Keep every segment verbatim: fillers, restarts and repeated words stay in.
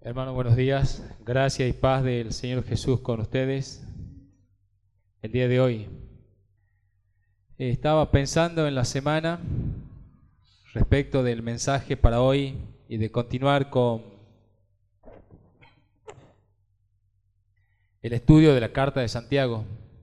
Hermanos, buenos días. Gracia y paz del Señor Jesús con ustedes. El día de hoy eh, estaba pensando en la semana respecto del mensaje para hoy y de continuar con el estudio de la Carta de Santiago.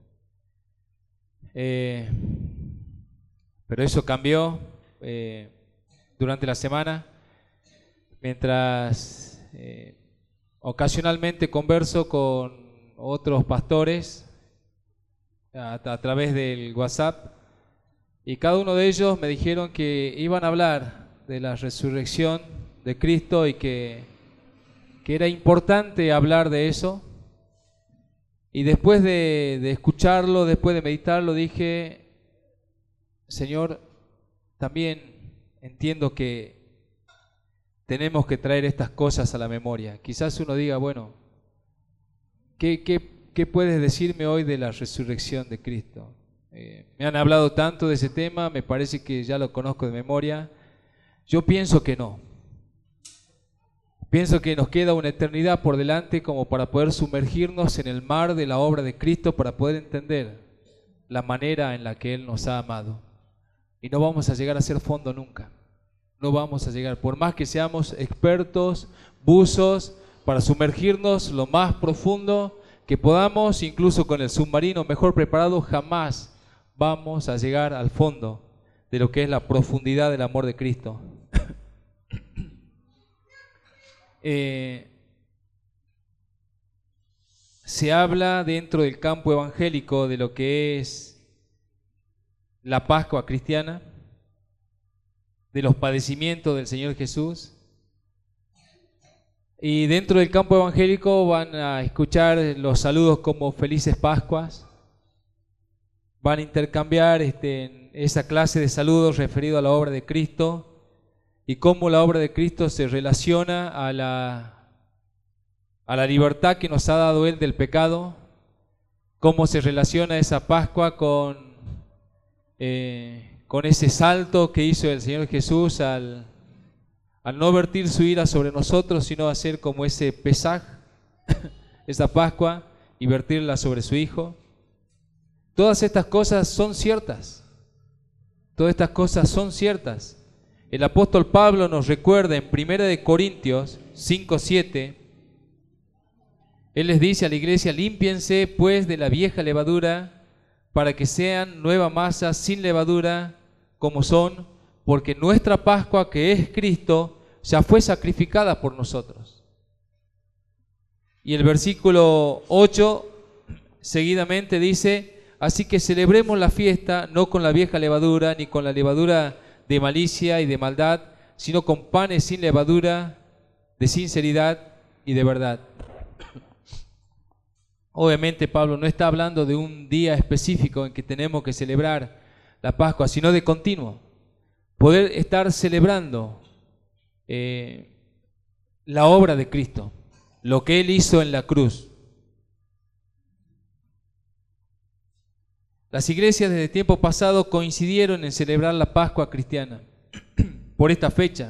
Eh, pero eso cambió eh, durante la semana mientras Eh, ocasionalmente converso con otros pastores a, a través del WhatsApp, y cada uno de ellos me dijeron que iban a hablar de la resurrección de Cristo y que, que era importante hablar de eso. Y después de, de escucharlo, después de meditarlo, dije: Señor, también entiendo que tenemos que traer estas cosas a la memoria. Quizás uno diga, bueno, ¿qué, qué, qué puedes decirme hoy de la resurrección de Cristo? Eh, me han hablado tanto de ese tema, me parece que ya lo conozco de memoria. Yo pienso que no. Pienso que nos queda una eternidad por delante como para poder sumergirnos en el mar de la obra de Cristo, para poder entender la manera en la que Él nos ha amado. Y no vamos a llegar a ser fondo nunca. No vamos a llegar, por más que seamos expertos, buzos, para sumergirnos lo más profundo que podamos, incluso con el submarino mejor preparado, jamás vamos a llegar al fondo de lo que es la profundidad del amor de Cristo. eh, se habla dentro del campo evangélico de lo que es la Pascua cristiana, de los padecimientos del Señor Jesús, y dentro del campo evangélico van a escuchar los saludos como felices Pascuas, van a intercambiar este, esa clase de saludos referido a la obra de Cristo y cómo la obra de Cristo se relaciona a la, a la libertad que nos ha dado Él del pecado, cómo se relaciona esa Pascua con eh, con ese salto que hizo el Señor Jesús al, al no vertir su ira sobre nosotros, sino hacer como ese Pesaj, esa Pascua, y vertirla sobre su Hijo. Todas estas cosas son ciertas, todas estas cosas son ciertas. El apóstol Pablo nos recuerda en primera de Corintios cinco siete, él les dice a la iglesia: límpiense pues de la vieja levadura, para que sean nueva masa sin levadura como son, porque nuestra Pascua, que es Cristo, ya fue sacrificada por nosotros. Y el versículo ocho seguidamente dice: así que celebremos la fiesta no con la vieja levadura, ni con la levadura de malicia y de maldad, sino con panes sin levadura, de sinceridad y de verdad. Obviamente Pablo no está hablando de un día específico en que tenemos que celebrar la Pascua, sino de continuo. Poder estar celebrando eh, la obra de Cristo, lo que Él hizo en la cruz. Las iglesias desde tiempo pasado coincidieron en celebrar la Pascua cristiana por esta fecha,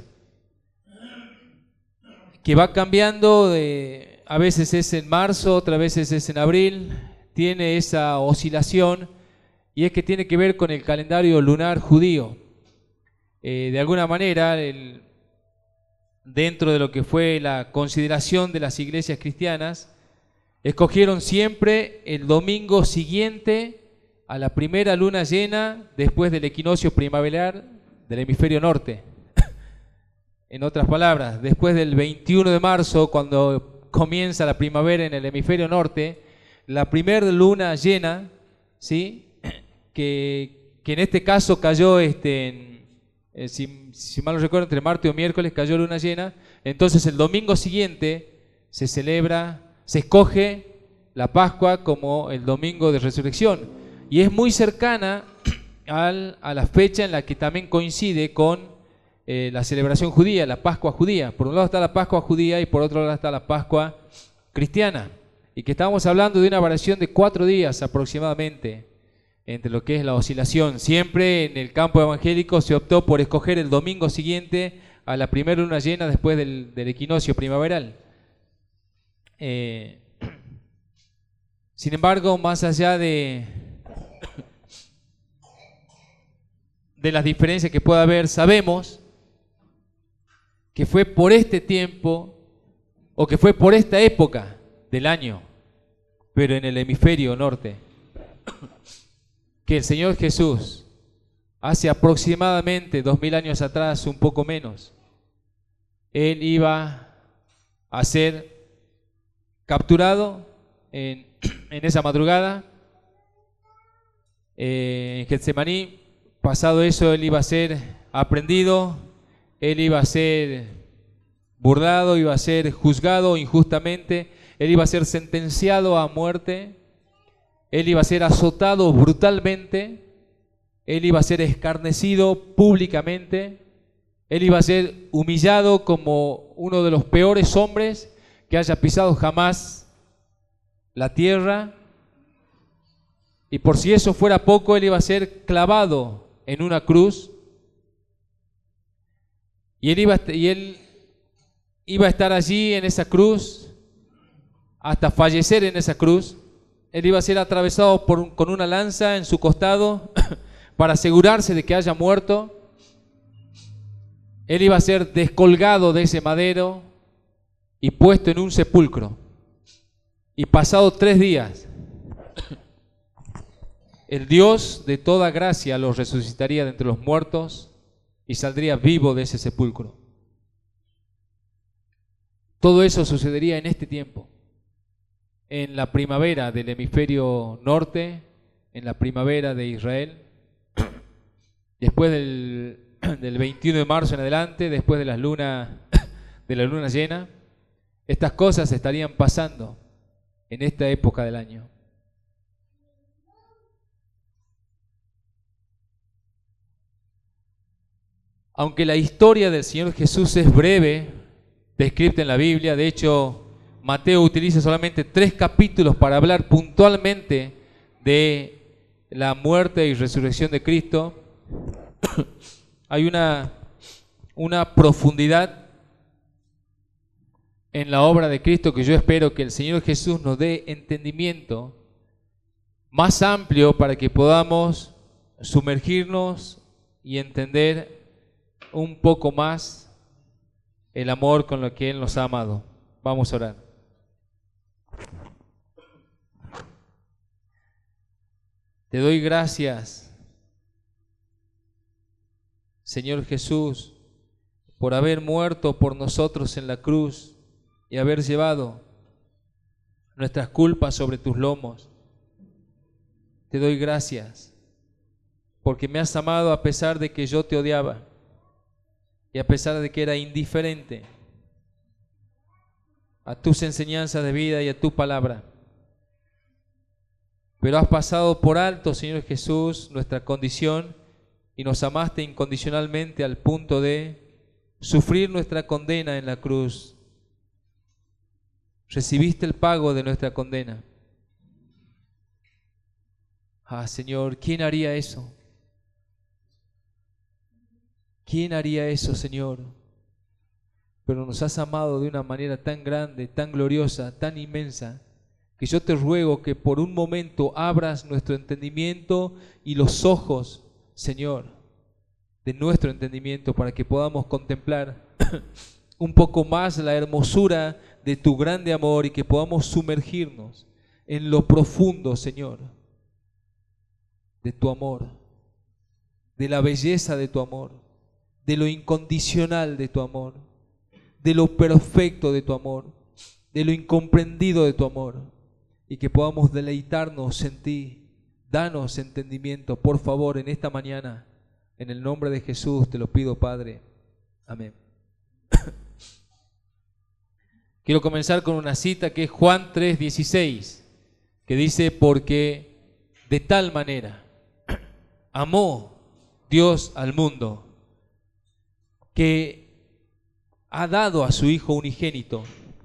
que va cambiando de... A veces es en marzo, otras veces es en abril, tiene esa oscilación, y es que tiene que ver con el calendario lunar judío. Eh, de alguna manera, el, dentro de lo que fue la consideración de las iglesias cristianas, escogieron siempre el domingo siguiente a la primera luna llena después del equinoccio primaveral del hemisferio norte. En otras palabras, después del veintiuno de marzo, cuando comienza la primavera en el hemisferio norte, la primera luna llena, ¿sí? que, que en este caso cayó, este, en, eh, si, si mal no recuerdo, entre martes o miércoles cayó luna llena. Entonces el domingo siguiente se celebra, se escoge la Pascua como el domingo de resurrección, y es muy cercana al, a la fecha en la que también coincide con Eh, la celebración judía, la Pascua judía. Por un lado está la Pascua judía y por otro lado está la Pascua cristiana, y que estamos hablando de una variación de cuatro días aproximadamente entre lo que es la oscilación. Siempre en el campo evangélico se optó por escoger el domingo siguiente a la primera luna llena después del, del equinoccio primaveral. Eh, sin embargo, más allá de, de las diferencias que pueda haber, sabemos que fue por este tiempo o que fue por esta época del año, pero en el hemisferio norte, que el Señor Jesús, hace aproximadamente dos mil años atrás, un poco menos, Él iba a ser capturado en, en esa madrugada eh, en Getsemaní. Pasado eso, Él iba a ser aprendido, Él iba a ser burlado, iba a ser juzgado injustamente, Él iba a ser sentenciado a muerte, Él iba a ser azotado brutalmente, Él iba a ser escarnecido públicamente, Él iba a ser humillado como uno de los peores hombres que haya pisado jamás la tierra. Y por si eso fuera poco, Él iba a ser clavado en una cruz. Y Él iba a, y él iba a estar allí en esa cruz hasta fallecer en esa cruz. Él iba a ser atravesado por, con una lanza en su costado para asegurarse de que haya muerto. Él iba a ser descolgado de ese madero y puesto en un sepulcro. Y pasado tres días, el Dios de toda gracia lo resucitaría de entre los muertos y saldría vivo de ese sepulcro. Todo eso sucedería en este tiempo, en la primavera del hemisferio norte, en la primavera de Israel, después del, del veintiuno de marzo en adelante, después de la luna, de la luna llena. Estas cosas estarían pasando en esta época del año. Aunque la historia del Señor Jesús es breve, descrita en la Biblia, de hecho, Mateo utiliza solamente tres capítulos para hablar puntualmente de la muerte y resurrección de Cristo. Hay una, una profundidad en la obra de Cristo que yo espero que el Señor Jesús nos dé entendimiento más amplio para que podamos sumergirnos y entender un poco más el amor con lo que Él nos ha amado. Vamos a orar. Te doy gracias, Señor Jesús, por haber muerto por nosotros en la cruz y haber llevado nuestras culpas sobre tus lomos. Te doy gracias porque me has amado a pesar de que yo te odiaba y a pesar de que era indiferente a tus enseñanzas de vida y a tu palabra. Pero has pasado por alto, Señor Jesús, nuestra condición y nos amaste incondicionalmente al punto de sufrir nuestra condena en la cruz. Recibiste el pago de nuestra condena. Ah, Señor, ¿quién haría eso? ¿Quién haría eso, Señor? Pero nos has amado de una manera tan grande, tan gloriosa, tan inmensa, que yo te ruego que por un momento abras nuestro entendimiento y los ojos, Señor, de nuestro entendimiento para que podamos contemplar un poco más la hermosura de tu grande amor y que podamos sumergirnos en lo profundo, Señor, de tu amor, de la belleza de tu amor, de lo incondicional de tu amor, de lo perfecto de tu amor, de lo incomprendido de tu amor, y que podamos deleitarnos en ti. Danos entendimiento, por favor, en esta mañana. En el nombre de Jesús te lo pido, Padre. Amén. Quiero comenzar con una cita que es Juan tres dieciséis, que dice: porque de tal manera amó Dios al mundo, que ha dado a su Hijo unigénito,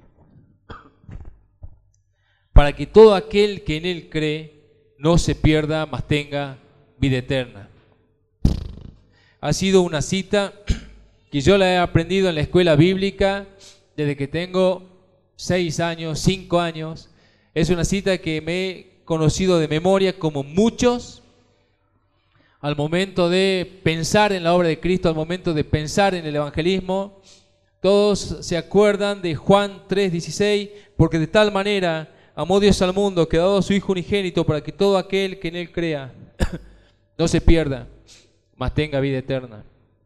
para que todo aquel que en Él cree no se pierda, mas tenga vida eterna. Ha sido una cita que yo la he aprendido en la escuela bíblica desde que tengo seis años, cinco años. Es una cita que me he conocido de memoria como muchos. Al momento de pensar en la obra de Cristo, al momento de pensar en el evangelismo, todos se acuerdan de Juan tres dieciséis, porque de tal manera amó Dios al mundo que ha dado a su Hijo unigénito para que todo aquel que en Él crea no se pierda, mas tenga vida eterna.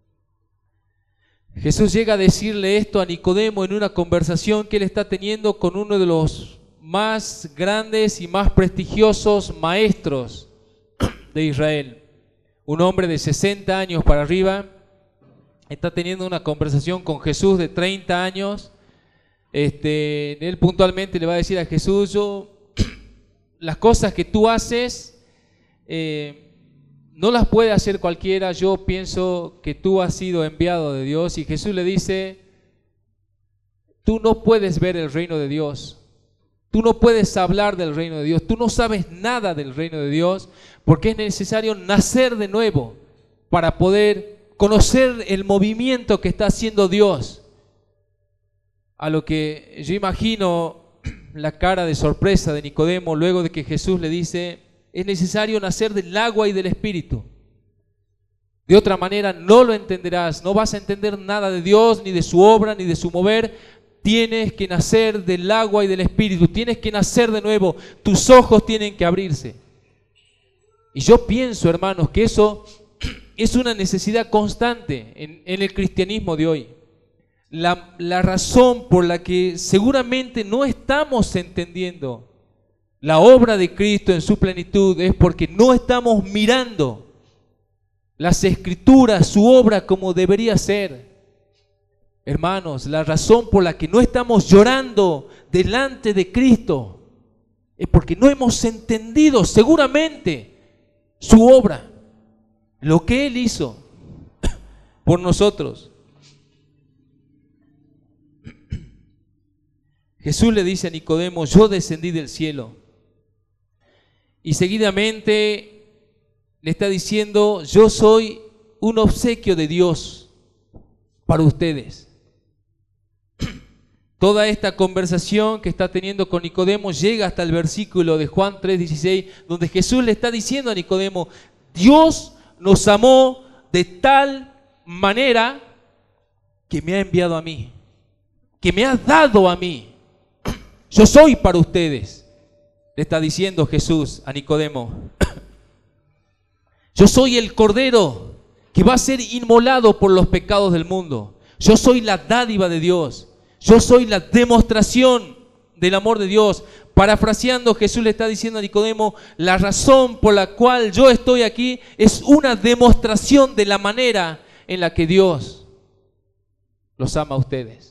Jesús llega a decirle esto a Nicodemo en una conversación que él está teniendo con uno de los más grandes y más prestigiosos maestros de Israel. Un hombre de sesenta años para arriba está teniendo una conversación con Jesús de treinta años. Este, él puntualmente le va a decir a Jesús, yo, las cosas que tú haces eh, no las puede hacer cualquiera, yo pienso que tú has sido enviado de Dios. Y Jesús le dice, tú no puedes ver el reino de Dios, tú no puedes hablar del reino de Dios, tú no sabes nada del reino de Dios, porque es necesario nacer de nuevo para poder conocer el movimiento que está haciendo Dios. A lo que yo imagino la cara de sorpresa de Nicodemo luego de que Jesús le dice, es necesario nacer del agua y del Espíritu. De otra manera no lo entenderás, no vas a entender nada de Dios, ni de su obra, ni de su mover. Tienes que nacer del agua y del Espíritu, tienes que nacer de nuevo, tus ojos tienen que abrirse. Y yo pienso, hermanos, que eso es una necesidad constante en, en el cristianismo de hoy. La, la razón por la que seguramente no estamos entendiendo la obra de Cristo en su plenitud es porque no estamos mirando las Escrituras, su obra como debería ser. Hermanos, la razón por la que no estamos llorando delante de Cristo es porque no hemos entendido seguramente su obra, lo que Él hizo por nosotros. Jesús le dice a Nicodemo, yo descendí del cielo. Y seguidamente le está diciendo, yo soy un obsequio de Dios para ustedes. Toda esta conversación que está teniendo con Nicodemo llega hasta el versículo de Juan tres dieciséis, donde Jesús le está diciendo a Nicodemo, Dios nos amó de tal manera que me ha enviado a mí, que me ha dado a mí. Yo soy para ustedes, le está diciendo Jesús a Nicodemo. Yo soy el Cordero que va a ser inmolado por los pecados del mundo. Yo soy la dádiva de Dios. Yo soy la demostración del amor de Dios. Parafraseando, Jesús le está diciendo a Nicodemo, la razón por la cual yo estoy aquí es una demostración de la manera en la que Dios los ama a ustedes.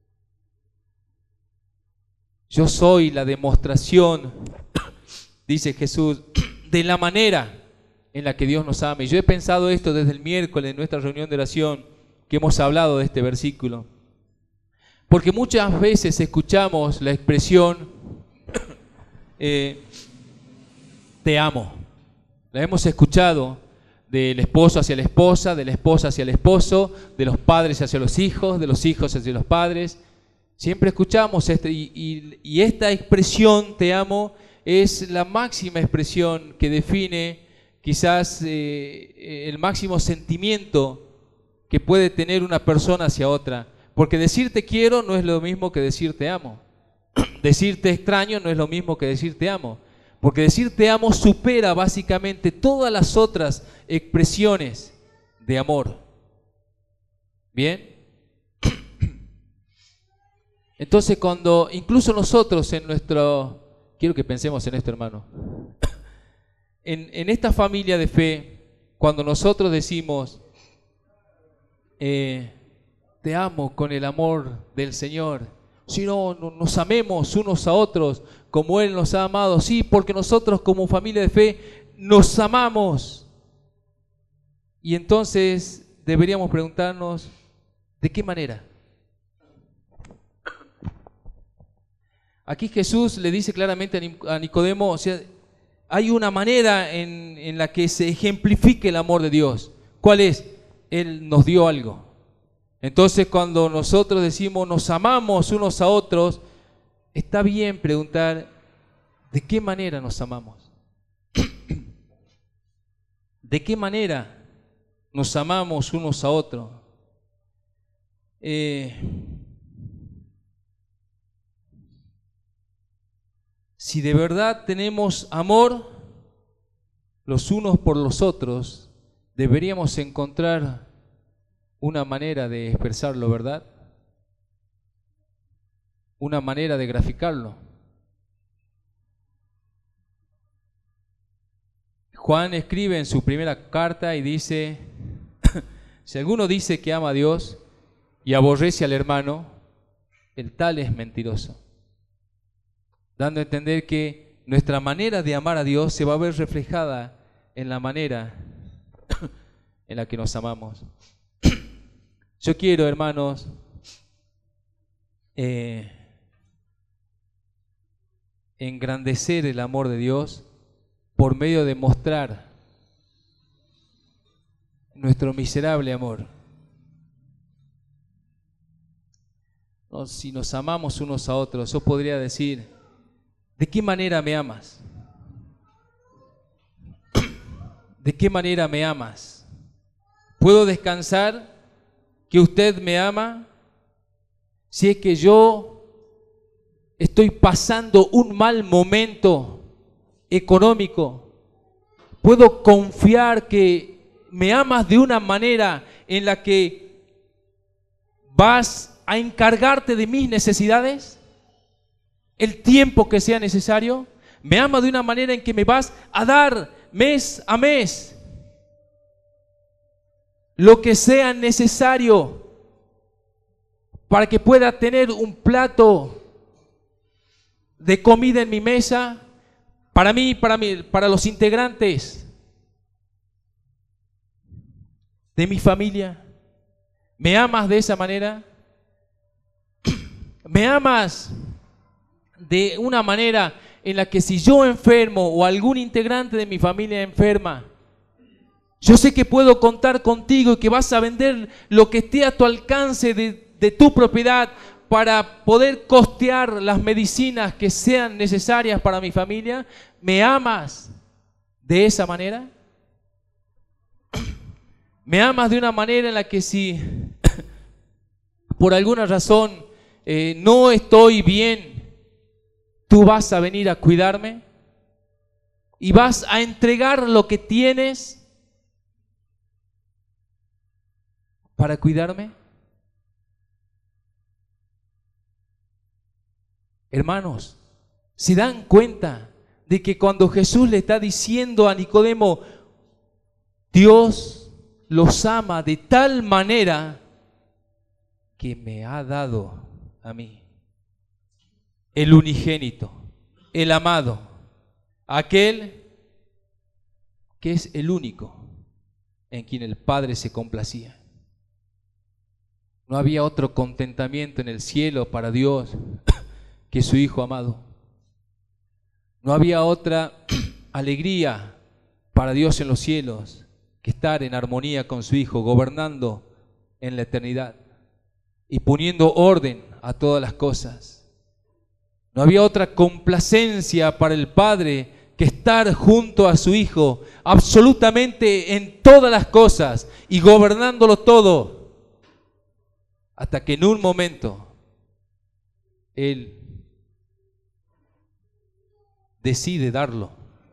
Yo soy la demostración, dice Jesús, de la manera en la que Dios nos ama. Y yo he pensado esto desde el miércoles en nuestra reunión de oración, que hemos hablado de este versículo. Porque muchas veces escuchamos la expresión, eh, te amo. La hemos escuchado del esposo hacia la esposa, de la esposa hacia el esposo, de los padres hacia los hijos, de los hijos hacia los padres. Siempre escuchamos este, y, y, y esta expresión, te amo, es la máxima expresión que define quizás eh, el máximo sentimiento que puede tener una persona hacia otra. Porque decir te quiero no es lo mismo que decir te amo. Decir te extraño no es lo mismo que decir te amo. Porque decir te amo supera básicamente todas las otras expresiones de amor. ¿Bien? Entonces cuando incluso nosotros en nuestro, quiero que pensemos en esto, hermano, en, en esta familia de fe, cuando nosotros decimos, eh, te amo con el amor del Señor, si no, no, nos amemos unos a otros como Él nos ha amado, sí, porque nosotros como familia de fe nos amamos. Y entonces deberíamos preguntarnos, ¿de qué manera? Aquí Jesús le dice claramente a Nicodemo, o sea, hay una manera en, en la que se ejemplifique el amor de Dios. ¿Cuál es? Él nos dio algo. Entonces cuando nosotros decimos nos amamos unos a otros, está bien preguntar de qué manera nos amamos. ¿De qué manera nos amamos unos a otros? Eh, si de verdad tenemos amor los unos por los otros, deberíamos encontrar una manera de expresarlo, ¿verdad? Una manera de graficarlo. Juan escribe en su primera carta y dice, si alguno dice que ama a Dios y aborrece al hermano, el tal es mentiroso. Dando a entender que nuestra manera de amar a Dios se va a ver reflejada en la manera en la que nos amamos. Yo quiero, hermanos, eh, engrandecer el amor de Dios por medio de mostrar nuestro miserable amor. No, si nos amamos unos a otros, yo podría decir, ¿de qué manera me amas? ¿De qué manera me amas? ¿Puedo descansar que usted me ama si es que yo estoy pasando un mal momento económico? ¿Puedo confiar que me amas de una manera en la que vas a encargarte de mis necesidades el tiempo que sea necesario? ¿Me amas de una manera en que me vas a dar mes a mes lo que sea necesario para que pueda tener un plato de comida en mi mesa, para mí, para mí, para los integrantes de mi familia? ¿Me amas de esa manera? ¿Me amas de una manera en la que si yo enfermo o algún integrante de mi familia enferma, yo sé que puedo contar contigo y que vas a vender lo que esté a tu alcance de, de tu propiedad para poder costear las medicinas que sean necesarias para mi familia? ¿Me amas de esa manera? ¿Me amas de una manera en la que si por alguna razón eh, no estoy bien, tú vas a venir a cuidarme y vas a entregar lo que tienes para cuidarme? Hermanos, ¿se dan cuenta de que cuando Jesús le está diciendo a Nicodemo, Dios los ama de tal manera que me ha dado a mí, el unigénito, el amado, aquel que es el único en quien el Padre se complacía? No había otro contentamiento en el cielo para Dios que su Hijo amado. No había otra alegría para Dios en los cielos que estar en armonía con su Hijo, gobernando en la eternidad y poniendo orden a todas las cosas. No había otra complacencia para el Padre que estar junto a su Hijo, absolutamente en todas las cosas y gobernándolo todo, hasta que en un momento Él decide darlo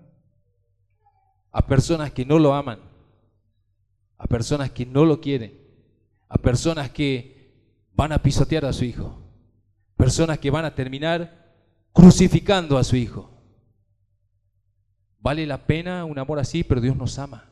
a personas que no lo aman, a personas que no lo quieren, a personas que van a pisotear a su Hijo, personas que van a terminar crucificando a su Hijo. ¿Vale la pena un amor así? Pero Dios nos ama.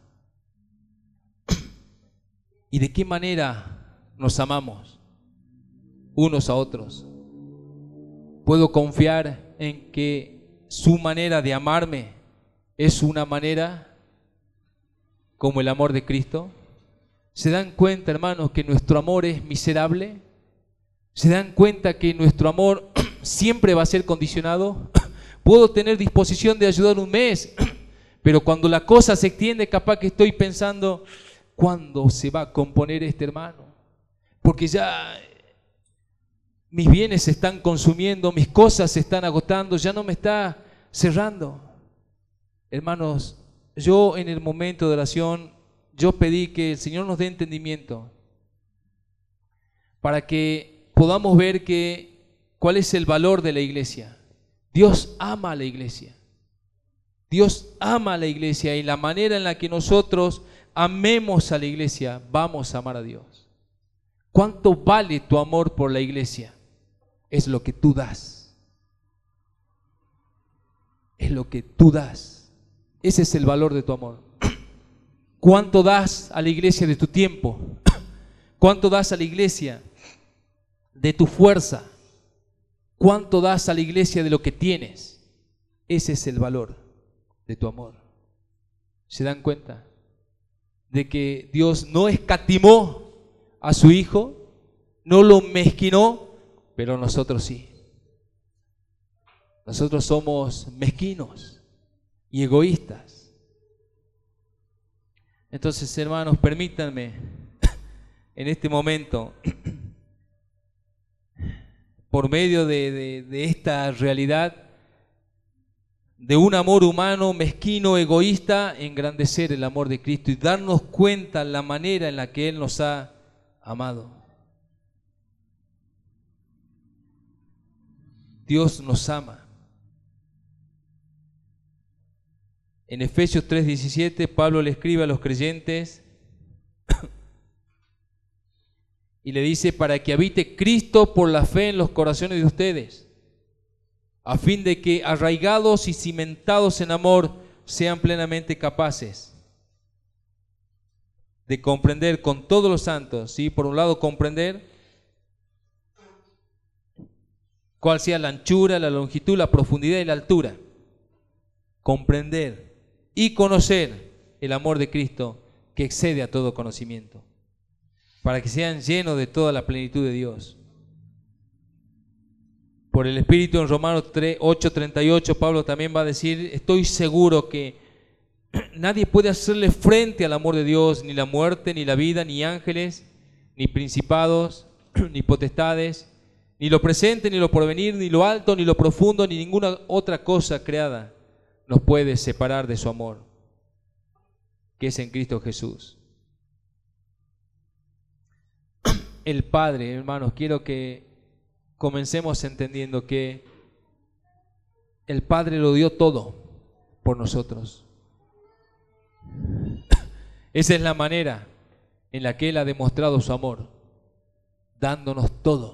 ¿Y de qué manera nos amamos unos a otros? ¿Puedo confiar en que su manera de amarme es una manera como el amor de Cristo? ¿Se dan cuenta, hermanos, que nuestro amor es miserable? ¿Se dan cuenta que nuestro amor siempre va a ser condicionado? Puedo tener disposición de ayudar un mes, pero cuando la cosa se extiende, capaz que estoy pensando, ¿cuándo se va a componer este hermano? Porque ya mis bienes se están consumiendo, mis cosas se están agotando, ya no me está cerrando. Hermanos, yo en el momento de oración, yo pedí que el Señor nos dé entendimiento para que podamos ver que, cuál es el valor de la iglesia. Dios ama a la iglesia. Dios ama a la iglesia y la manera en la que nosotros amemos a la iglesia, vamos a amar a Dios. ¿Cuánto vale tu amor por la iglesia? Es lo que tú das. Es lo que tú das. Ese es el valor de tu amor. ¿Cuánto das a la iglesia de tu tiempo? ¿Cuánto das a la iglesia de tu fuerza? ¿Cuánto das a la iglesia de lo que tienes? Ese es el valor de tu amor. ¿Se dan cuenta de que Dios no escatimó a su Hijo, no lo mezquinó, pero nosotros sí? Nosotros somos mezquinos y egoístas. Entonces, hermanos, permítanme en este momento, por medio de, de, de esta realidad de un amor humano, mezquino, egoísta, engrandecer el amor de Cristo y darnos cuenta la manera en la que Él nos ha amado. Dios nos ama. En Efesios tres diecisiete, Pablo le escribe a los creyentes y le dice: para que habite Cristo por la fe en los corazones de ustedes, a fin de que, arraigados y cimentados en amor, sean plenamente capaces de comprender con todos los santos, ¿sí? Por un lado, comprender cuál sea la anchura, la longitud, la profundidad y la altura. Comprender y conocer el amor de Cristo que excede a todo conocimiento, para que sean llenos de toda la plenitud de Dios. Por el Espíritu, en Romanos ocho treinta y ocho, Pablo también va a decir: estoy seguro que nadie puede hacerle frente al amor de Dios, ni la muerte, ni la vida, ni ángeles, ni principados, ni potestades, ni lo presente, ni lo porvenir, ni lo alto, ni lo profundo, ni ninguna otra cosa creada nos puede separar de su amor, que es en Cristo Jesús. El Padre, hermanos, quiero que comencemos entendiendo que el Padre lo dio todo por nosotros. Esa es la manera en la que Él ha demostrado su amor, dándonos todo.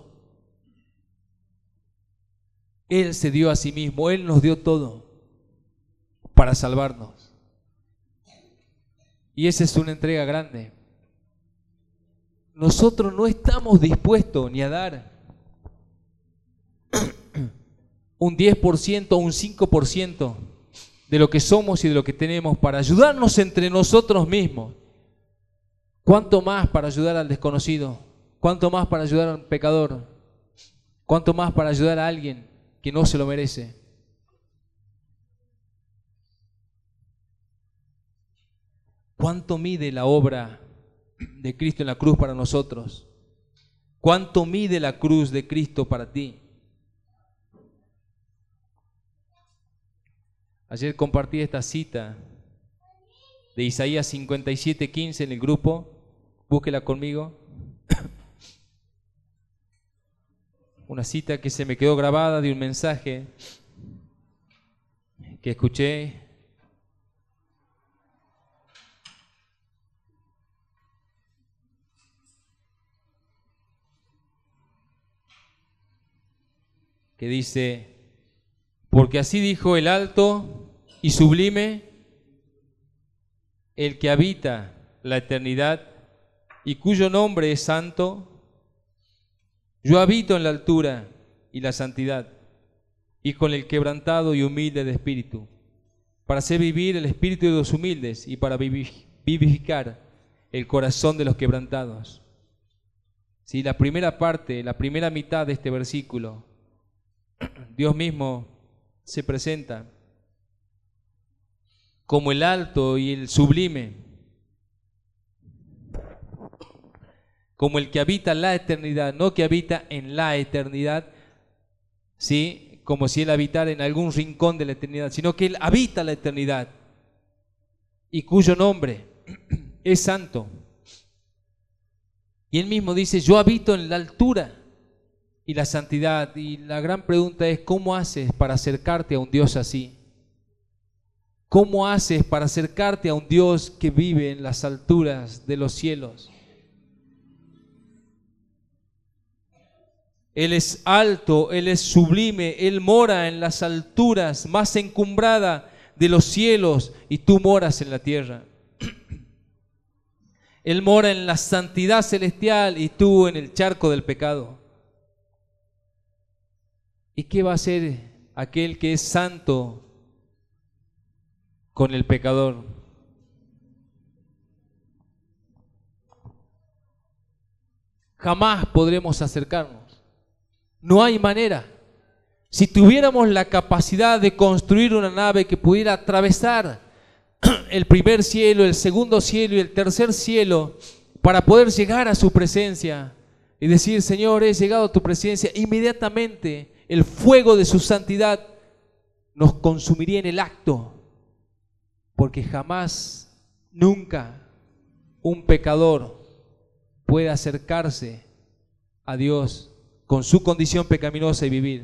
Él se dio a sí mismo, Él nos dio todo para salvarnos. Y esa es una entrega grande. Nosotros no estamos dispuestos ni a dar un diez por ciento o un cinco por ciento de lo que somos y de lo que tenemos para ayudarnos entre nosotros mismos. ¿Cuánto más para ayudar al desconocido? ¿Cuánto más para ayudar a un pecador? ¿Cuánto más para ayudar a alguien que no se lo merece? ¿Cuánto mide la obra de Cristo en la cruz para nosotros? ¿Cuánto mide la cruz de Cristo para ti? Ayer compartí esta cita de Isaías cincuenta y siete quince en el grupo. Búsquela conmigo. Una cita que se me quedó grabada de un mensaje que escuché. Que dice: porque así dijo el alto y sublime, el que habita la eternidad y cuyo nombre es santo. Yo habito en la altura y la santidad, y con el quebrantado y humilde de espíritu, para hacer vivir el espíritu de los humildes y para vivificar el corazón de los quebrantados. Si la primera parte, la primera mitad de este versículo, Dios mismo se presenta como el alto y el sublime. como el que habita la eternidad, no que habita en la eternidad, ¿sí? Como si Él habitara en algún rincón de la eternidad, sino que Él habita la eternidad y cuyo nombre es santo. Y Él mismo dice, yo habito en la altura y la santidad. Y la gran pregunta es, ¿cómo haces para acercarte a un Dios así? ¿Cómo haces para acercarte a un Dios que vive en las alturas de los cielos? Él es alto, Él es sublime, Él mora en las alturas más encumbradas de los cielos y tú moras en la tierra. Él mora en la santidad celestial y tú en el charco del pecado. ¿Y qué va a hacer aquel que es santo con el pecador? Jamás podremos acercarnos. No hay manera. Si tuviéramos la capacidad de construir una nave que pudiera atravesar el primer cielo, el segundo cielo y el tercer cielo para poder llegar a su presencia y decir, Señor, he llegado a tu presencia, inmediatamente el fuego de su santidad nos consumiría en el acto, porque jamás, nunca un pecador puede acercarse a Dios con su condición pecaminosa y vivir.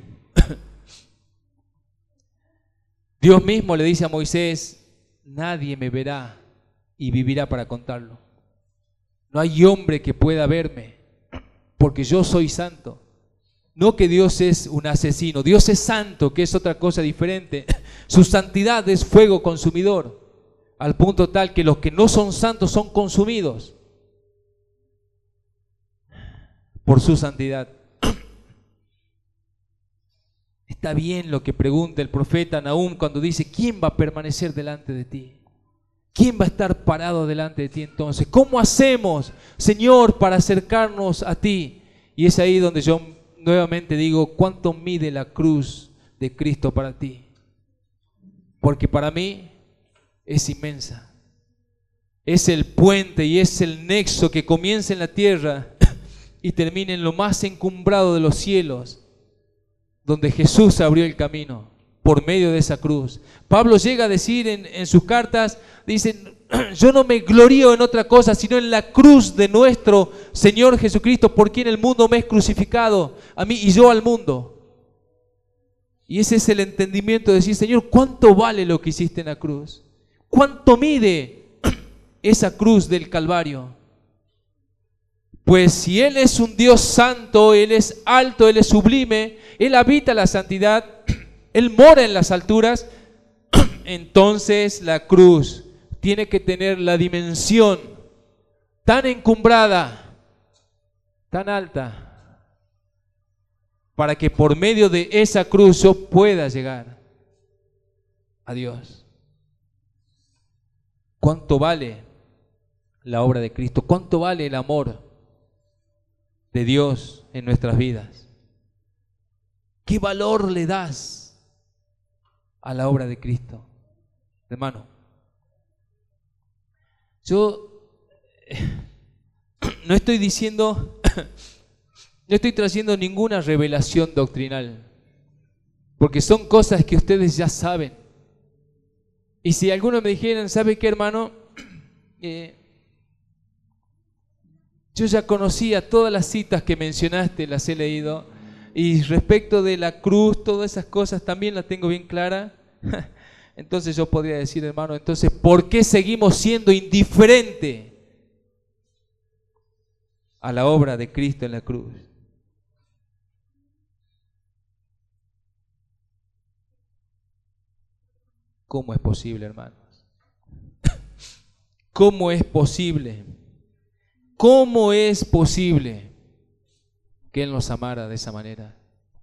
Dios mismo le dice a Moisés, nadie me verá y vivirá para contarlo. No hay hombre que pueda verme, porque yo soy santo. No que Dios es un asesino, Dios es santo, que es otra cosa diferente. Su santidad es fuego consumidor, al punto tal que los que no son santos son consumidos por su santidad. Está bien lo que pregunta el profeta Nahum cuando dice, ¿quién va a permanecer delante de ti? ¿Quién va a estar parado delante de ti entonces? ¿Cómo hacemos, Señor, para acercarnos a ti? Y es ahí donde yo nuevamente digo, ¿cuánto mide la cruz de Cristo para ti? Porque para mí es inmensa. Es el puente y es el nexo que comienza en la tierra y termina en lo más encumbrado de los cielos, donde Jesús abrió el camino por medio de esa cruz. Pablo llega a decir en, en sus cartas, dice, yo no me glorío en otra cosa, sino en la cruz de nuestro Señor Jesucristo, por quien el mundo me es crucificado, a mí y yo al mundo. Y ese es el entendimiento de decir, Señor, ¿cuánto vale lo que hiciste en la cruz? ¿Cuánto mide esa cruz del Calvario? Pues si Él es un Dios santo, Él es alto, Él es sublime, Él habita la santidad, Él mora en las alturas, entonces la cruz tiene que tener la dimensión tan encumbrada, tan alta, para que por medio de esa cruz yo pueda llegar a Dios. ¿Cuánto vale la obra de Cristo? ¿Cuánto vale el amor de Dios en nuestras vidas? ¿Qué valor le das a la obra de Cristo? Hermano, yo no estoy diciendo, no estoy trayendo ninguna revelación doctrinal, porque son cosas que ustedes ya saben. Y si algunos me dijeran, ¿sabe qué, hermano? Eh, yo ya conocía todas las citas que mencionaste, las he leído, y respecto de la cruz, todas esas cosas también las tengo bien claras. Entonces yo podría decir, hermano, entonces, ¿por qué seguimos siendo indiferentes a la obra de Cristo en la cruz? ¿Cómo es posible, hermanos? ¿Cómo es posible? ¿Cómo es posible que Él nos amara de esa manera?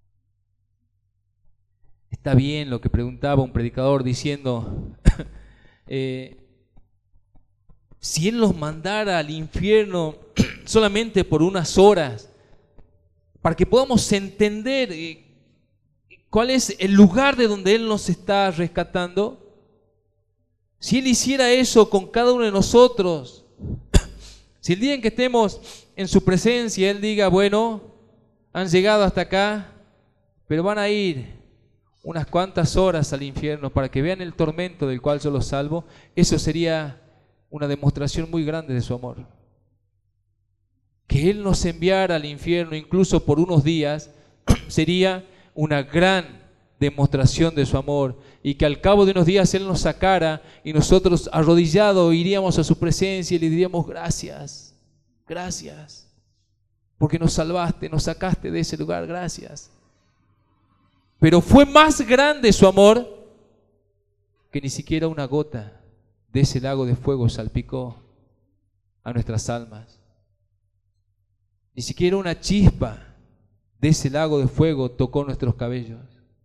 Está bien lo que preguntaba un predicador diciendo, eh, si Él nos mandara al infierno solamente por unas horas, para que podamos entender eh, cuál es el lugar de donde Él nos está rescatando, si Él hiciera eso con cada uno de nosotros, Si el día en que estemos en su presencia, Él diga, bueno, han llegado hasta acá, pero van a ir unas cuantas horas al infierno para que vean el tormento del cual yo los salvo, eso sería una demostración muy grande de su amor. Que Él nos enviara al infierno incluso por unos días sería una gran demostración de su amor, y que al cabo de unos días Él nos sacara y nosotros arrodillados iríamos a su presencia y le diríamos gracias, gracias, porque nos salvaste, nos sacaste de ese lugar, gracias. Pero fue más grande su amor que ni siquiera una gota de ese lago de fuego salpicó a nuestras almas. Ni siquiera una chispa de ese lago de fuego tocó nuestros cabellos.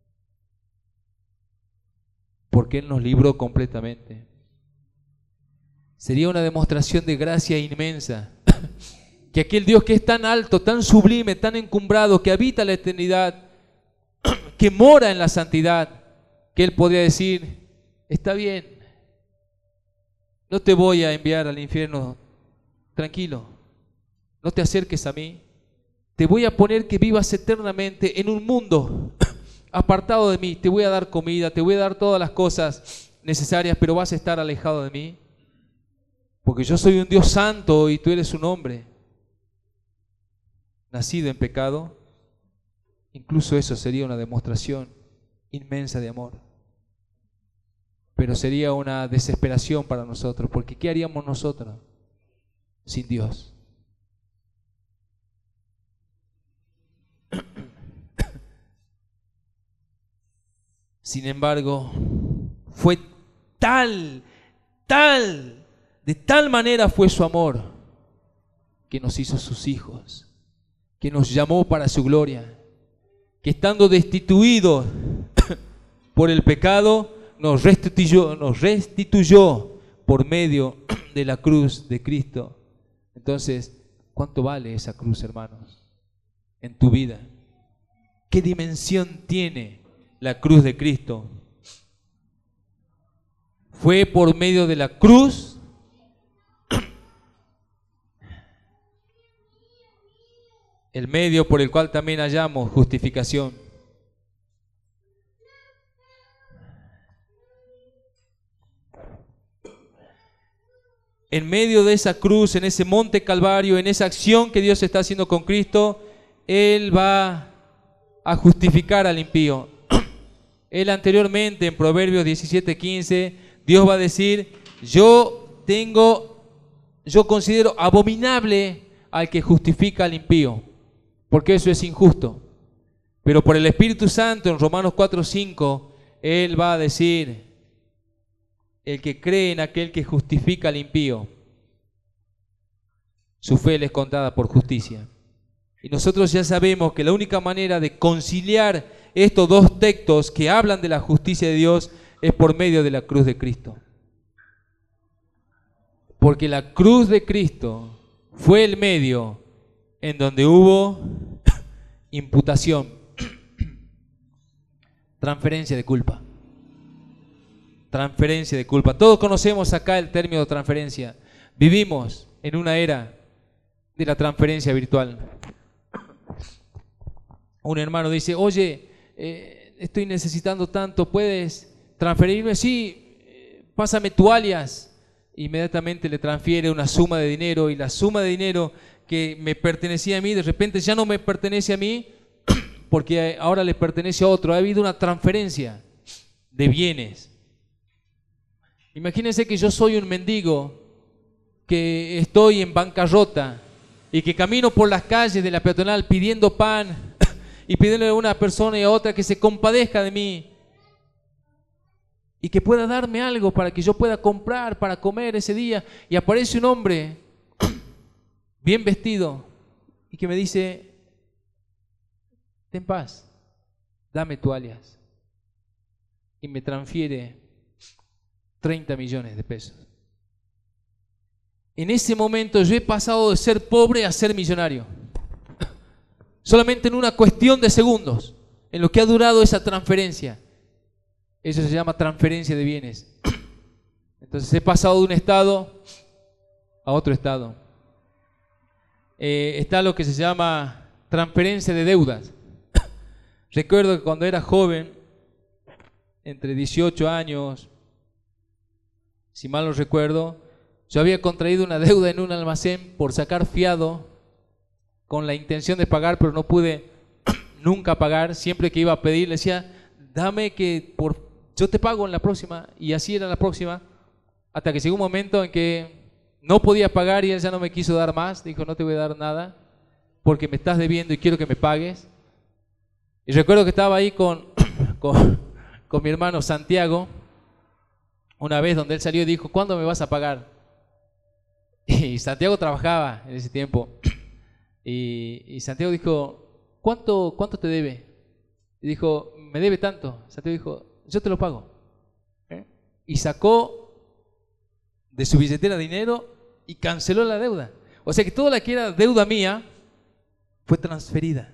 Porque Él nos libró completamente. Sería una demostración de gracia inmensa. Que aquel Dios que es tan alto, tan sublime, tan encumbrado, que habita la eternidad, que mora en la santidad, que Él podría decir, está bien, no te voy a enviar al infierno, tranquilo, no te acerques a mí, te voy a poner que vivas eternamente en un mundo apartado de mí, te voy a dar comida, te voy a dar todas las cosas necesarias, pero vas a estar alejado de mí, porque yo soy un Dios santo y tú eres un hombre nacido en pecado. Incluso eso sería una demostración inmensa de amor, pero sería una desesperación para nosotros, porque ¿qué haríamos nosotros sin Dios? Sin embargo, fue tal, tal, de tal manera fue su amor, que nos hizo sus hijos, que nos llamó para su gloria, que estando destituidos por el pecado, nos restituyó, nos restituyó por medio de la cruz de Cristo. Entonces, ¿cuánto vale esa cruz, hermanos, en tu vida? ¿Qué dimensión tiene la cruz de Cristo? Fue por medio de la cruz el medio por el cual también hallamos justificación. En medio de esa cruz, en ese monte Calvario, en esa acción que Dios está haciendo con Cristo, Él va a justificar al impío. Él anteriormente en Proverbios diecisiete quince, Dios va a decir, yo tengo, yo considero abominable al que justifica al impío, porque eso es injusto. Pero por el Espíritu Santo en Romanos cuatro cinco, Él va a decir, el que cree en aquel que justifica al impío, su fe le es contada por justicia. Y nosotros ya sabemos que la única manera de conciliar estos dos textos que hablan de la justicia de Dios es por medio de la cruz de Cristo. Porque la cruz de Cristo fue el medio en donde hubo imputación, transferencia de culpa. Transferencia de culpa. Todos conocemos acá el término de transferencia. Vivimos en una era de la transferencia virtual. Un hermano dice, oye, eh, estoy necesitando tanto, ¿puedes transferirme? Sí, eh, pásame tu alias. Inmediatamente le transfiere una suma de dinero, y la suma de dinero que me pertenecía a mí, de repente ya no me pertenece a mí, porque ahora le pertenece a otro. Ha habido una transferencia de bienes. Imagínense que yo soy un mendigo, que estoy en bancarrota y que camino por las calles de la peatonal pidiendo pan y pidiéndole a una persona y a otra que se compadezca de mí y que pueda darme algo para que yo pueda comprar para comer ese día, y aparece un hombre bien vestido y que me dice, ten paz, dame tu alias, y me transfiere treinta millones de pesos. En ese momento yo he pasado de ser pobre a ser millonario. Solamente en una cuestión de segundos, en lo que ha durado esa transferencia. Eso se llama transferencia de bienes. Entonces he pasado de un estado a otro estado. eh, está lo que se llama transferencia de deudas. Recuerdo que cuando era joven, entre dieciocho años, si mal no recuerdo, yo había contraído una deuda en un almacén por sacar fiado con la intención de pagar, pero no pude nunca pagar. Siempre que iba a pedir le decía, dame que por, yo te pago en la próxima, y así era la próxima, hasta que llegó un momento en que no podía pagar y él ya no me quiso dar más. Dijo, no te voy a dar nada porque me estás debiendo y quiero que me pagues. Y recuerdo que estaba ahí con, con, con mi hermano Santiago una vez, donde él salió y dijo, ¿cuándo me vas a pagar? Y Santiago trabajaba en ese tiempo. Y, y Santiago dijo, ¿cuánto, cuánto te debe? Y dijo, me debe tanto. Santiago dijo, yo te lo pago. ¿Eh? Y sacó de su billetera dinero y canceló la deuda. O sea que toda la que era deuda mía fue transferida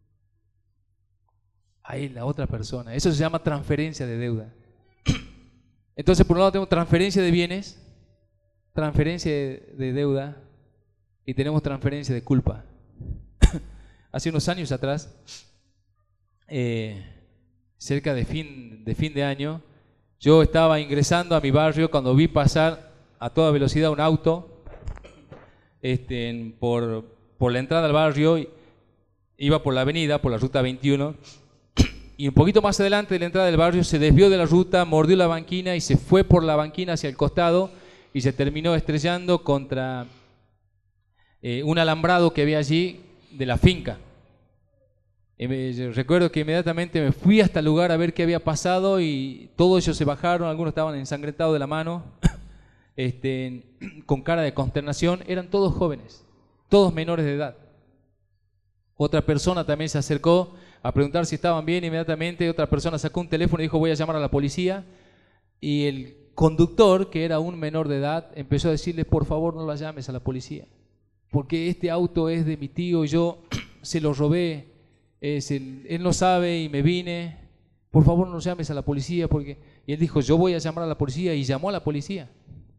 a él, a otra persona. Eso se llama transferencia de deuda. Entonces, por un lado tenemos transferencia de bienes, transferencia de, de deuda, y tenemos transferencia de culpa. Hace unos años atrás, eh, cerca de fin, de fin de año, yo estaba ingresando a mi barrio cuando vi pasar a toda velocidad un auto este, en, por, por la entrada al barrio. Iba por la avenida, por la ruta veintiuno, y un poquito más adelante de la entrada del barrio se desvió de la ruta, mordió la banquina y se fue por la banquina hacia el costado y se terminó estrellando contra eh, un alambrado que había allí de la finca. Y me, recuerdo que inmediatamente me fui hasta el lugar a ver qué había pasado y todos ellos se bajaron, algunos estaban ensangrentados de la mano, este, con cara de consternación. Eran todos jóvenes, todos menores de edad. Otra persona también se acercó a preguntar si estaban bien. Inmediatamente otra persona sacó un teléfono y dijo, voy a llamar a la policía. Y el conductor, que era un menor de edad, empezó a decirle, por favor no la llames a la policía, porque este auto es de mi tío, yo se lo robé, es el, él no sabe y me vine, por favor no llames a la policía. Porque... Y él dijo, yo voy a llamar a la policía, y llamó a la policía.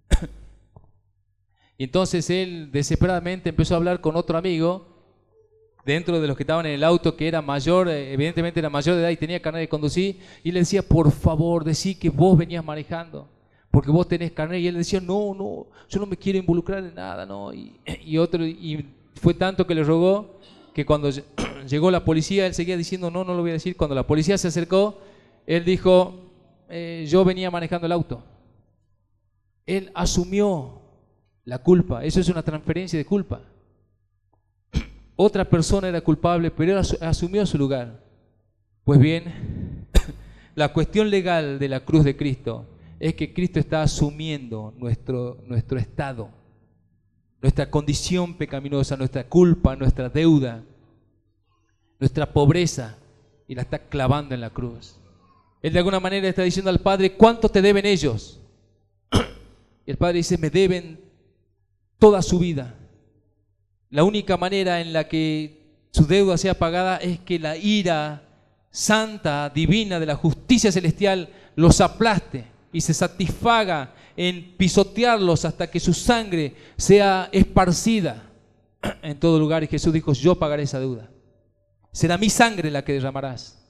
Y entonces él desesperadamente empezó a hablar con otro amigo dentro de los que estaban en el auto, que era mayor, evidentemente era mayor de edad y tenía carnet de conducir, y le decía, por favor, decí que vos venías manejando, porque vos tenés carnet. Y él decía, no, no, yo no me quiero involucrar en nada, no. Y, y otro, y fue tanto que le rogó, que cuando llegó la policía, él seguía diciendo, no, no lo voy a decir. Cuando la policía se acercó, él dijo, eh, yo venía manejando el auto. Él asumió la culpa. Eso es una transferencia de culpa. Otra persona era culpable, pero él asumió su lugar. Pues bien, la cuestión legal de la cruz de Cristo es que Cristo está asumiendo nuestro, nuestro estado, nuestra condición pecaminosa, nuestra culpa, nuestra deuda, nuestra pobreza, y la está clavando en la cruz. Él de alguna manera está diciendo al Padre, ¿cuánto te deben ellos? Y el Padre dice, me deben toda su vida. La única manera en la que su deuda sea pagada es que la ira santa, divina de la justicia celestial los aplaste y se satisfaga en pisotearlos hasta que su sangre sea esparcida en todo lugar. Y Jesús dijo, yo pagaré esa deuda. Será mi sangre la que derramarás,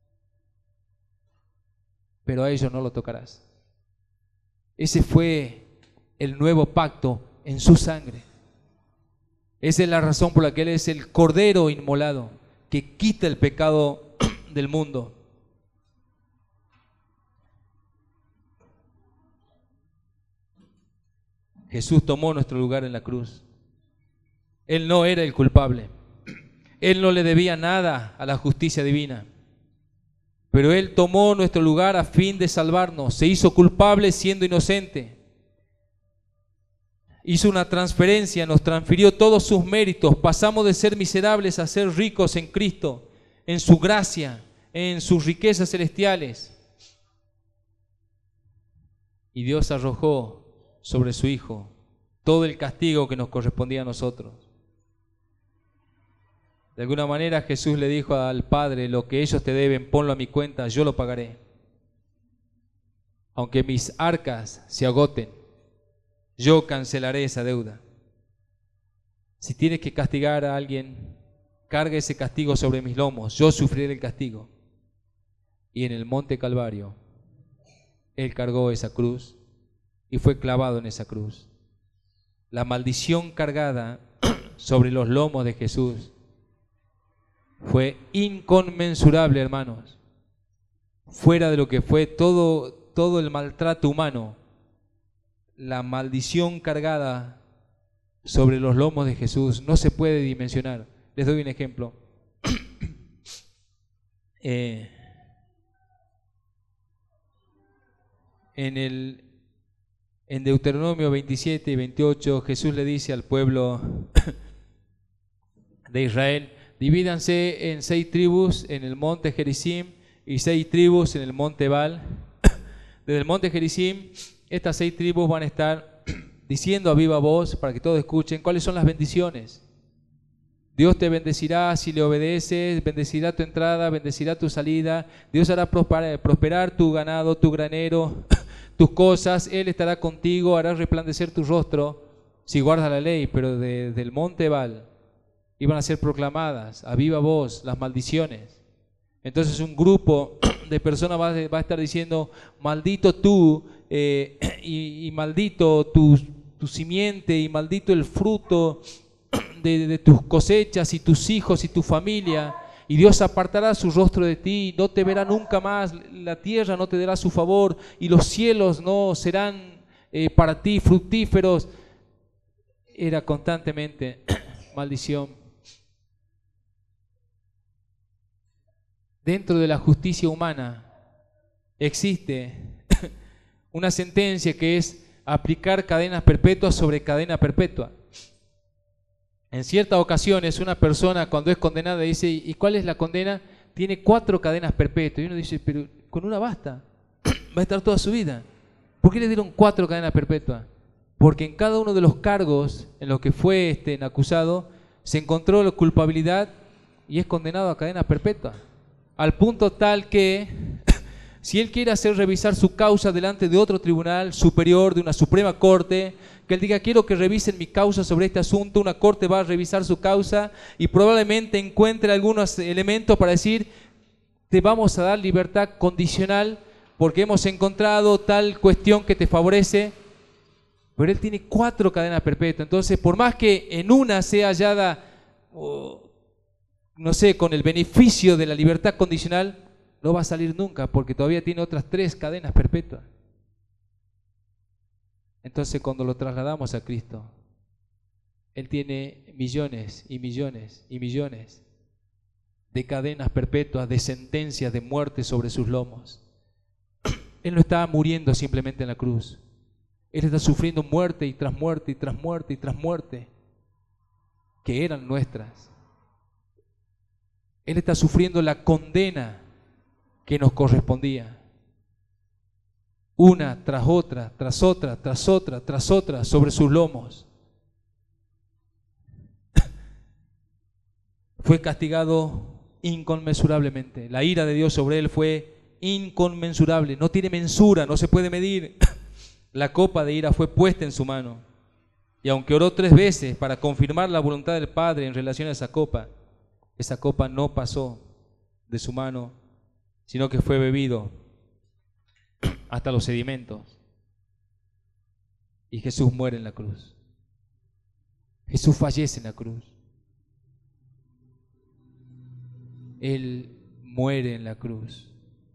pero a ellos no lo tocarás. Ese fue el nuevo pacto en su sangre. Esa es la razón por la que Él es el Cordero inmolado, que quita el pecado del mundo. Jesús tomó nuestro lugar en la cruz. Él no era el culpable. Él no le debía nada a la justicia divina. Pero Él tomó nuestro lugar a fin de salvarnos. Se hizo culpable siendo inocente. Hizo una transferencia, nos transfirió todos sus méritos. Pasamos de ser miserables a ser ricos en Cristo, en su gracia, en sus riquezas celestiales. Y Dios arrojó sobre su Hijo todo el castigo que nos correspondía a nosotros. De alguna manera Jesús le dijo al Padre, lo que ellos te deben, ponlo a mi cuenta, yo lo pagaré. Aunque mis arcas se agoten, yo cancelaré esa deuda. Si tienes que castigar a alguien, carga ese castigo sobre mis lomos, yo sufriré el castigo. Y en el monte Calvario, Él cargó esa cruz y fue clavado en esa cruz. La maldición cargada sobre los lomos de Jesús fue inconmensurable, hermanos. Fuera de lo que fue todo, todo el maltrato humano, la maldición cargada sobre los lomos de Jesús no se puede dimensionar. Les doy un ejemplo. eh, en, el, en Deuteronomio veintisiete y veintiocho, Jesús le dice al pueblo de Israel: divídanse en seis tribus en el monte Gerizim y seis tribus en el monte Ebal. Desde el monte Gerizim, estas seis tribus van a estar diciendo a viva voz, para que todos escuchen, cuáles son las bendiciones. Dios te bendecirá si le obedeces, bendecirá tu entrada, bendecirá tu salida. Dios hará prosperar, prosperar tu ganado, tu granero, tus cosas. Él estará contigo, hará resplandecer tu rostro si guardas la ley. Pero desde de, el monte Ebal iban a ser proclamadas a viva voz las maldiciones. Entonces un grupo de personas va, va a estar diciendo: maldito tú eh, y, y maldito tu, tu simiente y maldito el fruto de, de tus cosechas y tus hijos y tu familia. Y Dios apartará su rostro de ti, no te verá nunca más, la tierra no te dará su favor y los cielos no serán eh, para ti fructíferos. Era constantemente maldición. Dentro de la justicia humana existe una sentencia que es aplicar cadenas perpetuas sobre cadena perpetua. En ciertas ocasiones una persona cuando es condenada dice: ¿y cuál es la condena? Tiene cuatro cadenas perpetuas. Y uno dice: pero con una basta, va a estar toda su vida. ¿Por qué le dieron cuatro cadenas perpetuas? Porque en cada uno de los cargos en los que fue este, acusado se encontró la culpabilidad y es condenado a cadena perpetua. Al punto tal que si él quiere hacer revisar su causa delante de otro tribunal superior, de una Suprema Corte, que él diga: quiero que revisen mi causa sobre este asunto, una corte va a revisar su causa y probablemente encuentre algunos elementos para decir: te vamos a dar libertad condicional porque hemos encontrado tal cuestión que te favorece. Pero él tiene cuatro cadenas perpetuas. Entonces, por más que en una sea hallada, oh, no sé, con el beneficio de la libertad condicional, no va a salir nunca porque todavía tiene otras tres cadenas perpetuas. Entonces, cuando lo trasladamos a Cristo, Él tiene millones y millones y millones de cadenas perpetuas, de sentencias de muerte sobre sus lomos. Él no estaba muriendo simplemente en la cruz. Él está sufriendo muerte y tras muerte y tras muerte y tras muerte que eran nuestras. Él está sufriendo la condena que nos correspondía. Una tras otra, tras otra, tras otra, tras otra, sobre sus lomos. Fue castigado inconmensurablemente. La ira de Dios sobre él fue inconmensurable. No tiene mensura, no se puede medir. La copa de ira fue puesta en su mano. Y aunque oró tres veces para confirmar la voluntad del Padre en relación a esa copa, esa copa no pasó de su mano, sino que fue bebido hasta los sedimentos. Y Jesús muere en la cruz. Jesús fallece en la cruz. Él muere en la cruz.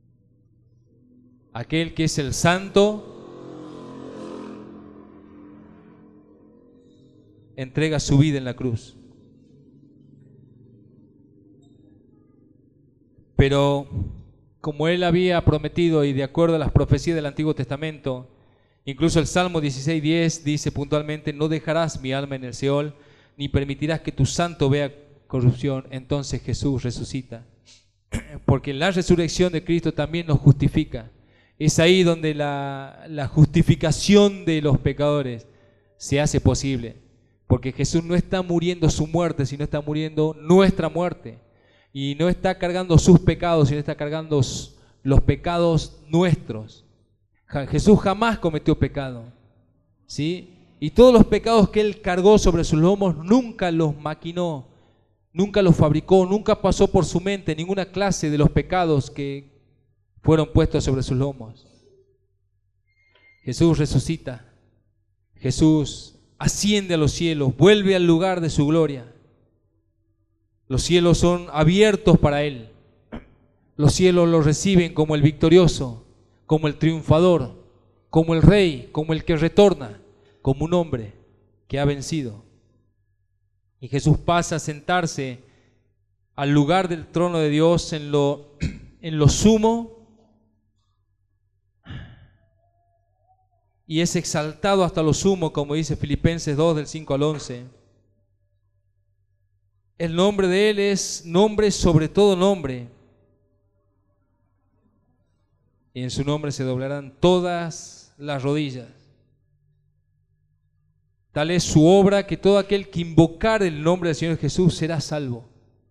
Aquel que es el santo entrega su vida en la cruz. Pero como él había prometido y de acuerdo a las profecías del Antiguo Testamento, incluso el Salmo dieciséis diez dice puntualmente: no dejarás mi alma en el Seol, ni permitirás que tu santo vea corrupción. Entonces Jesús resucita, porque la resurrección de Cristo también nos justifica. Es ahí donde la, la justificación de los pecadores se hace posible, porque Jesús no está muriendo su muerte, sino está muriendo nuestra muerte. Y no está cargando sus pecados, sino está cargando los pecados nuestros. Jesús jamás cometió pecado, ¿sí? Y todos los pecados que Él cargó sobre sus lomos nunca los maquinó, nunca los fabricó, nunca pasó por su mente ninguna clase de los pecados que fueron puestos sobre sus lomos. Jesús resucita, Jesús asciende a los cielos, vuelve al lugar de su gloria. Los cielos son abiertos para Él. Los cielos lo reciben como el victorioso, como el triunfador, como el rey, como el que retorna, como un hombre que ha vencido. Y Jesús pasa a sentarse al lugar del trono de Dios en lo, en lo sumo, y es exaltado hasta lo sumo, como dice Filipenses dos, del cinco al once. El nombre de Él es nombre sobre todo nombre, y en su nombre se doblarán todas las rodillas. Tal es su obra que todo aquel que invocar el nombre del Señor Jesús será salvo.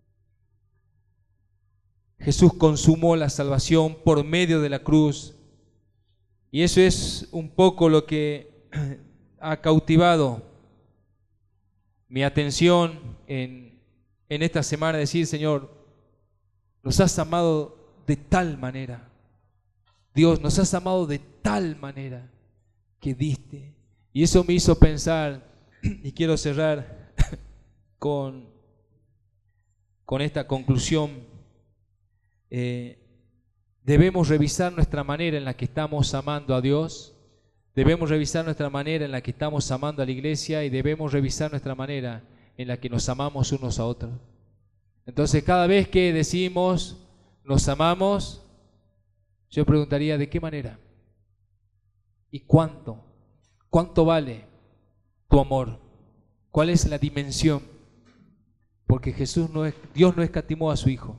Jesús consumó la salvación por medio de la cruz, y eso es un poco lo que ha cautivado mi atención en, en esta semana, decir: Señor, nos has amado de tal manera, Dios, nos has amado de tal manera que diste. Y eso me hizo pensar, y quiero cerrar con, con esta conclusión. Eh, debemos revisar nuestra manera en la que estamos amando a Dios, debemos revisar nuestra manera en la que estamos amando a la iglesia, y debemos revisar nuestra manera en la que nos amamos unos a otros. Entonces, cada vez que decimos nos amamos, yo preguntaría: ¿de qué manera? ¿Y cuánto? ¿Cuánto vale tu amor? ¿Cuál es la dimensión? Porque Jesús no es, Dios no escatimó a su Hijo.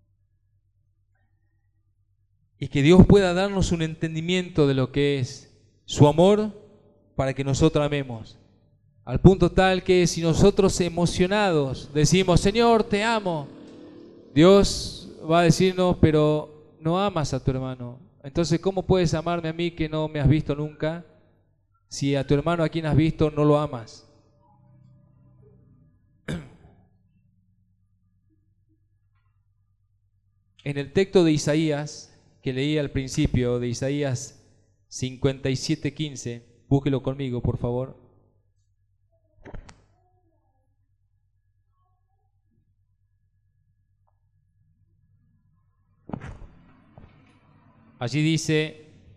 Y que Dios pueda darnos un entendimiento de lo que es su amor para que nosotros amemos. Al punto tal que si nosotros emocionados decimos: Señor, te amo, Dios va a decirnos: pero no amas a tu hermano. Entonces, ¿cómo puedes amarme a mí que no me has visto nunca? Si a tu hermano a quien has visto no lo amas. En el texto de Isaías, que leí al principio, de Isaías cincuenta y siete, quince, búsquelo conmigo, por favor. Allí dice: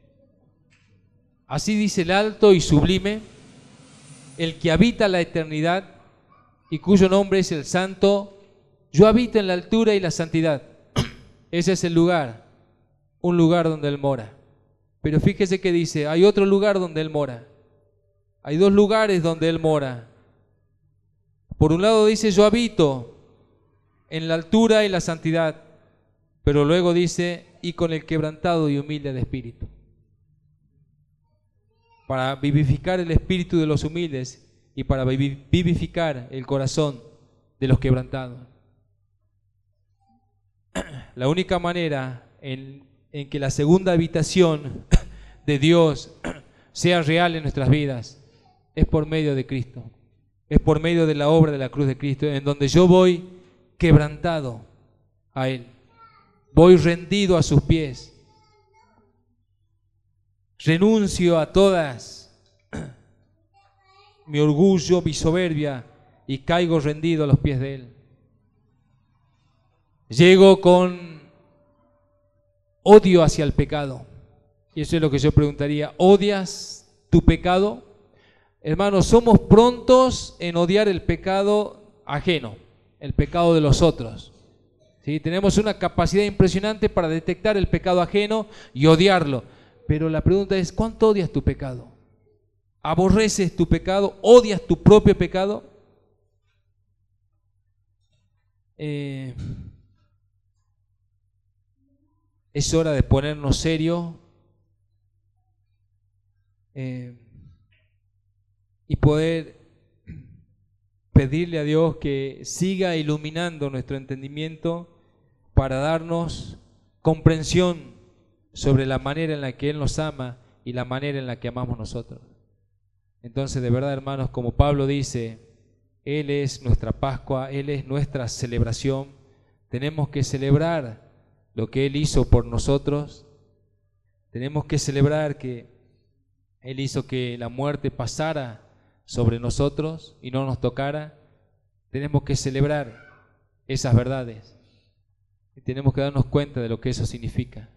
así dice el alto y sublime, el que habita la eternidad y cuyo nombre es el Santo. Yo habito en la altura y la santidad. Ese es el lugar, un lugar donde Él mora. Pero fíjese que dice: hay otro lugar donde Él mora. Hay dos lugares donde Él mora. Por un lado dice: yo habito en la altura y la santidad. Pero luego dice: y con el quebrantado y humilde de espíritu. Para vivificar el espíritu de los humildes y para vivificar el corazón de los quebrantados. La única manera en, en que la segunda habitación de Dios sea real en nuestras vidas es por medio de Cristo, es por medio de la obra de la cruz de Cristo, en donde yo voy quebrantado a Él, voy rendido a sus pies. Renuncio a todas mi orgullo, mi soberbia, y caigo rendido a los pies de Él. Llego con odio hacia el pecado. Y eso es lo que yo preguntaría: ¿odias tu pecado? Hermanos, somos prontos en odiar el pecado ajeno, el pecado de los otros. ¿Sí? Tenemos una capacidad impresionante para detectar el pecado ajeno y odiarlo. Pero la pregunta es: ¿cuánto odias tu pecado? ¿Aborreces tu pecado? ¿Odias tu propio pecado? Eh, es hora de ponernos serio eh, y poder pedirle a Dios que siga iluminando nuestro entendimiento para darnos comprensión sobre la manera en la que Él nos ama y la manera en la que amamos nosotros. Entonces, de verdad, hermanos, como Pablo dice, Él es nuestra Pascua, Él es nuestra celebración. Tenemos que celebrar lo que Él hizo por nosotros. Tenemos que celebrar que Él hizo que la muerte pasara sobre nosotros y no nos tocara. Tenemos que celebrar esas verdades y tenemos que darnos cuenta de lo que eso significa.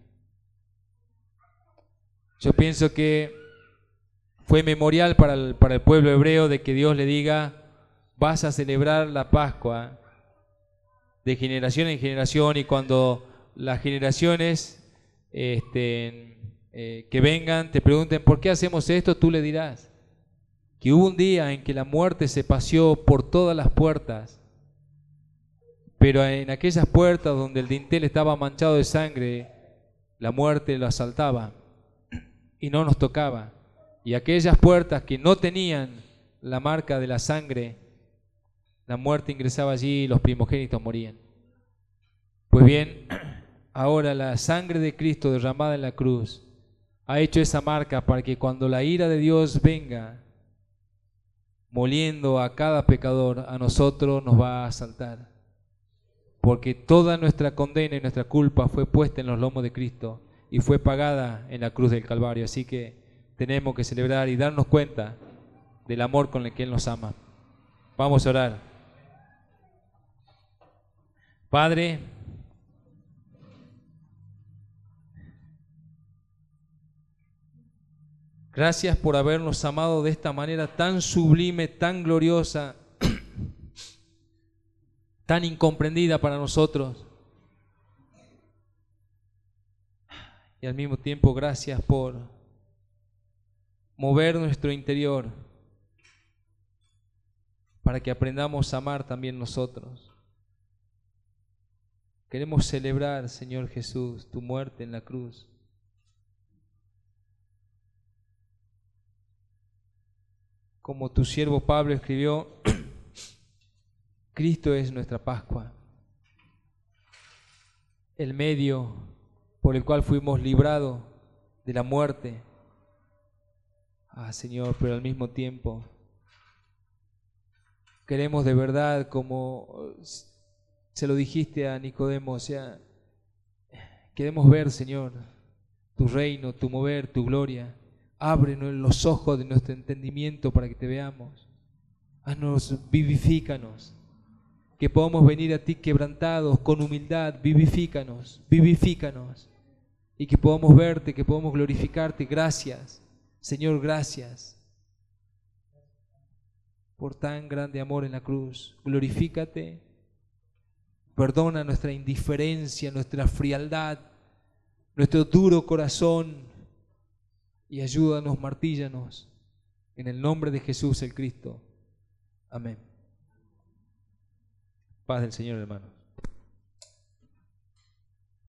Yo pienso que fue memorial para el, para el pueblo hebreo de que Dios le diga: vas a celebrar la Pascua de generación en generación, y cuando las generaciones este, eh, que vengan te pregunten ¿por qué hacemos esto?, tú le dirás que hubo un día en que la muerte se paseó por todas las puertas, pero en aquellas puertas donde el dintel estaba manchado de sangre, la muerte lo asaltaba y no nos tocaba. Y aquellas puertas que no tenían la marca de la sangre, la muerte ingresaba allí y los primogénitos morían. Pues bien, ahora la sangre de Cristo derramada en la cruz ha hecho esa marca para que cuando la ira de Dios venga moliendo a cada pecador, a nosotros nos va a asaltar. Porque toda nuestra condena y nuestra culpa fue puesta en los lomos de Cristo y fue pagada en la cruz del Calvario. Así que tenemos que celebrar y darnos cuenta del amor con el que Él nos ama. Vamos a orar. Padre, gracias por habernos amado de esta manera tan sublime, tan gloriosa, tan incomprendida para nosotros. Y al mismo tiempo, gracias por mover nuestro interior para que aprendamos a amar también nosotros. Queremos celebrar, Señor Jesús, tu muerte en la cruz. Como tu siervo Pablo escribió, Cristo es nuestra Pascua, el medio por el cual fuimos librados de la muerte. Ah, Señor, pero al mismo tiempo queremos de verdad, como se lo dijiste a Nicodemo, o sea, queremos ver, Señor, tu reino, tu mover, tu gloria. Ábrenos los ojos de nuestro entendimiento para que te veamos. Haznos, vivifícanos, que podamos venir a ti quebrantados, con humildad. Vivifícanos, vivifícanos, y que podamos verte, que podamos glorificarte. Gracias, Señor, gracias por tan grande amor en la cruz. Glorifícate, perdona nuestra indiferencia, nuestra frialdad, nuestro duro corazón, y ayúdanos, martíllanos, en el nombre de Jesús el Cristo. Amén. Paz del Señor, hermanos.